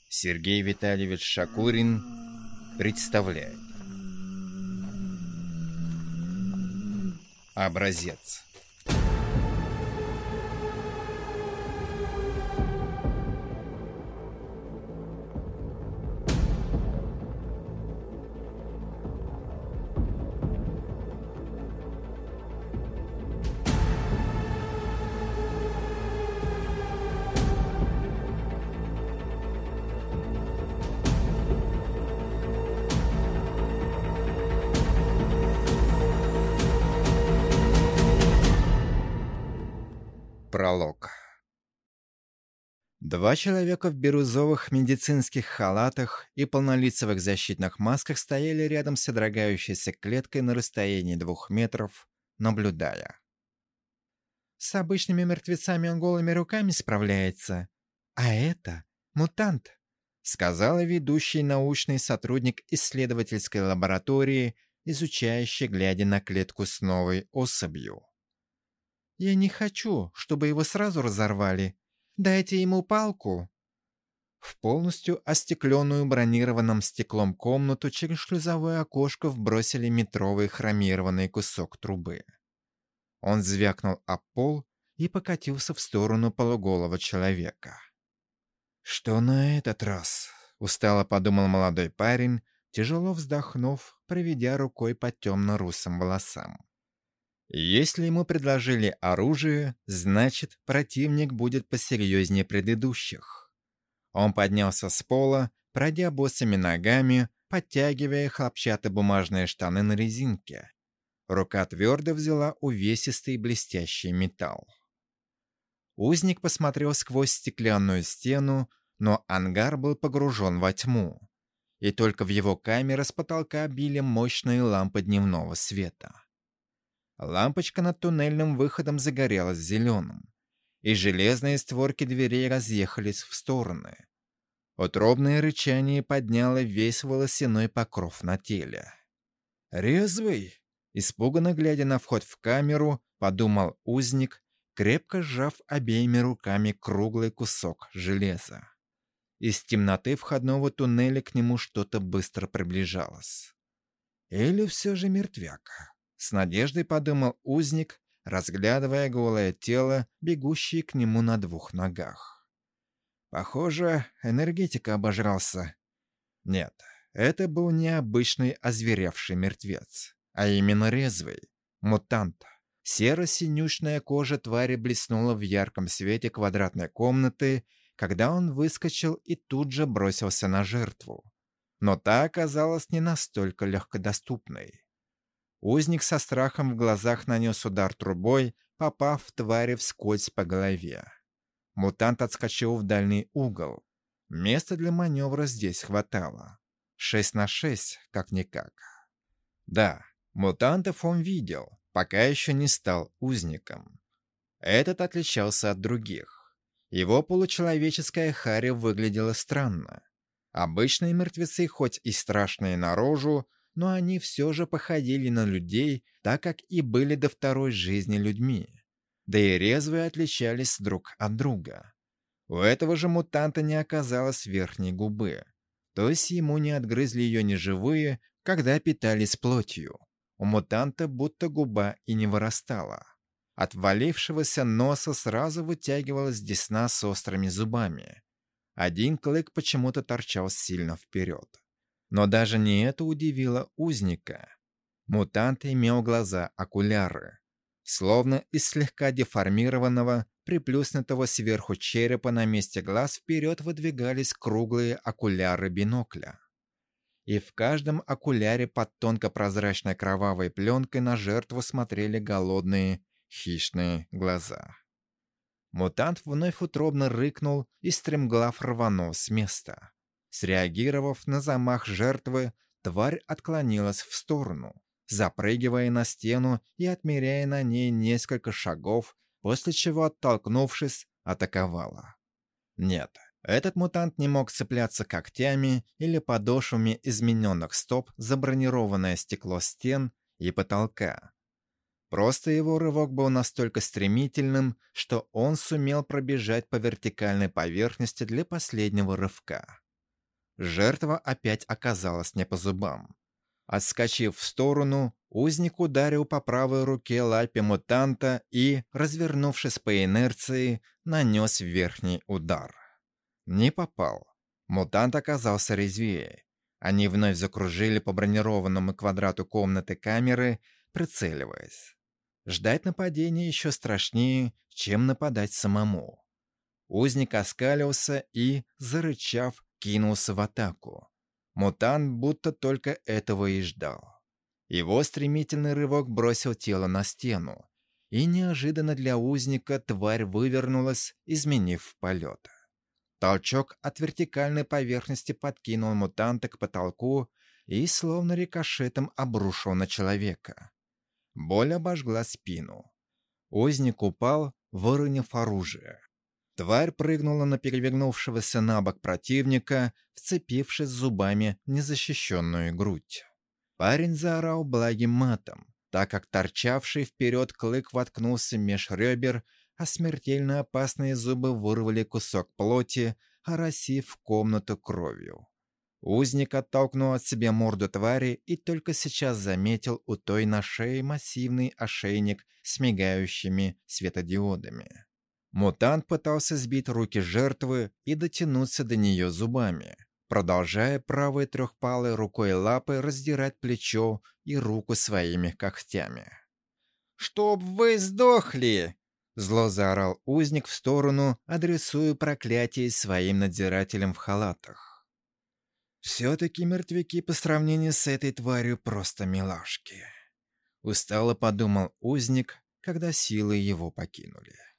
Сергей Витальевич Шакурин представляет образец. Пролог. Два человека в бирюзовых медицинских халатах и полнолицевых защитных масках стояли рядом с содрогающейся клеткой на расстоянии 2 метров, наблюдая. С обычными мертвецами он голыми руками справляется, а это мутант, сказала ведущий научный сотрудник исследовательской лаборатории, изучающий, глядя на клетку с новой особью. «Я не хочу, чтобы его сразу разорвали. Дайте ему палку». В полностью остекленную бронированным стеклом комнату через шлюзовое окошко вбросили метровый хромированный кусок трубы. Он звякнул об пол и покатился в сторону полуголого человека. «Что на этот раз?» — устало подумал молодой парень, тяжело вздохнув, проведя рукой по темно-русым волосам. Если ему предложили оружие, значит, противник будет посерьезнее предыдущих. Он поднялся с пола, пройдя босыми ногами, подтягивая хлопчатобумажные штаны на резинке. Рука твердо взяла увесистый блестящий металл. Узник посмотрел сквозь стеклянную стену, но ангар был погружен во тьму, и только в его камеры с потолка били мощные лампы дневного света. Лампочка над туннельным выходом загорелась зеленым, и железные створки дверей разъехались в стороны. Утробное рычание подняло весь волосяной покров на теле. «Резвый?» — испуганно глядя на вход в камеру, подумал узник, крепко сжав обеими руками круглый кусок железа. Из темноты входного туннеля к нему что-то быстро приближалось. «Или все же мертвяк?» С надеждой подумал узник, разглядывая голое тело, бегущее к нему на 2 ногах. Похоже, энергетика обожрался. Нет, это был не обычный озверевший мертвец, а именно резвый, мутант. Серо-синюшная кожа твари блеснула в ярком свете квадратной комнаты, когда он выскочил и тут же бросился на жертву. Но та оказалась не настолько легкодоступной. Узник со страхом в глазах нанес удар трубой, попав твари вскользь по голове. Мутант отскочил в дальний угол. Места для маневра здесь хватало. 6 на 6, как-никак. Да, мутантов он видел, пока еще не стал узником. Этот отличался от других. Его получеловеческая харя выглядела странно. Обычные мертвецы хоть и страшные наружу, но они все же походили на людей, так как и были до второй жизни людьми. Да и резвые отличались друг от друга. У этого же мутанта не оказалось верхней губы. То есть ему не отгрызли ее неживые, когда питались плотью. У мутанта будто губа и не вырастала. От валившегося носа сразу вытягивалась десна с острыми зубами. Один клык почему-то торчал сильно вперед. Но даже не это удивило узника. Мутант имел глаза-окуляры. Словно из слегка деформированного, приплюснутого сверху черепа на месте глаз вперед выдвигались круглые окуляры бинокля. И в каждом окуляре под тонко-прозрачной кровавой пленкой на жертву смотрели голодные, хищные глаза. Мутант вновь утробно рыкнул и стремглав рванул с места. Среагировав на замах жертвы, тварь отклонилась в сторону, запрыгивая на стену и отмеряя на ней несколько шагов, после чего, оттолкнувшись, атаковала. Нет, этот мутант не мог цепляться когтями или подошвами измененных стоп за бронированное стекло стен и потолка. Просто его рывок был настолько стремительным, что он сумел пробежать по вертикальной поверхности для последнего рывка. Жертва опять оказалась не по зубам. Отскочив в сторону, узник ударил по правой руке лапе мутанта и, развернувшись по инерции, нанес верхний удар. Не попал. Мутант оказался резвее. Они вновь закружили по бронированному квадрату комнаты камеры, прицеливаясь. Ждать нападения еще страшнее, чем нападать самому. Узник оскалился и, зарычав, кинулся в атаку. Мутант будто только этого и ждал. Его стремительный рывок бросил тело на стену, и неожиданно для узника тварь вывернулась, изменив полет. Толчок от вертикальной поверхности подкинул мутанта к потолку и словно рикошетом обрушил на человека. Боль обожгла спину. Узник упал, выронив оружие. Тварь прыгнула на перевернувшегося на бок противника, вцепившись зубами в незащищенную грудь. Парень заорал благим матом, так как торчавший вперед клык воткнулся меж ребер, а смертельно опасные зубы вырвали кусок плоти, оросив комнату кровью. Узник оттолкнул от себя морду твари и только сейчас заметил у той на шее массивный ошейник с мигающими светодиодами. Мутант пытался сбить руки жертвы и дотянуться до нее зубами, продолжая правой трехпалой рукой лапы раздирать плечо и руку своими когтями. «Чтоб вы сдохли!» — зло заорал узник в сторону, адресуя проклятие своим надзирателям в халатах. «Все-таки мертвяки по сравнению с этой тварью просто милашки», — устало подумал узник, когда силы его покинули.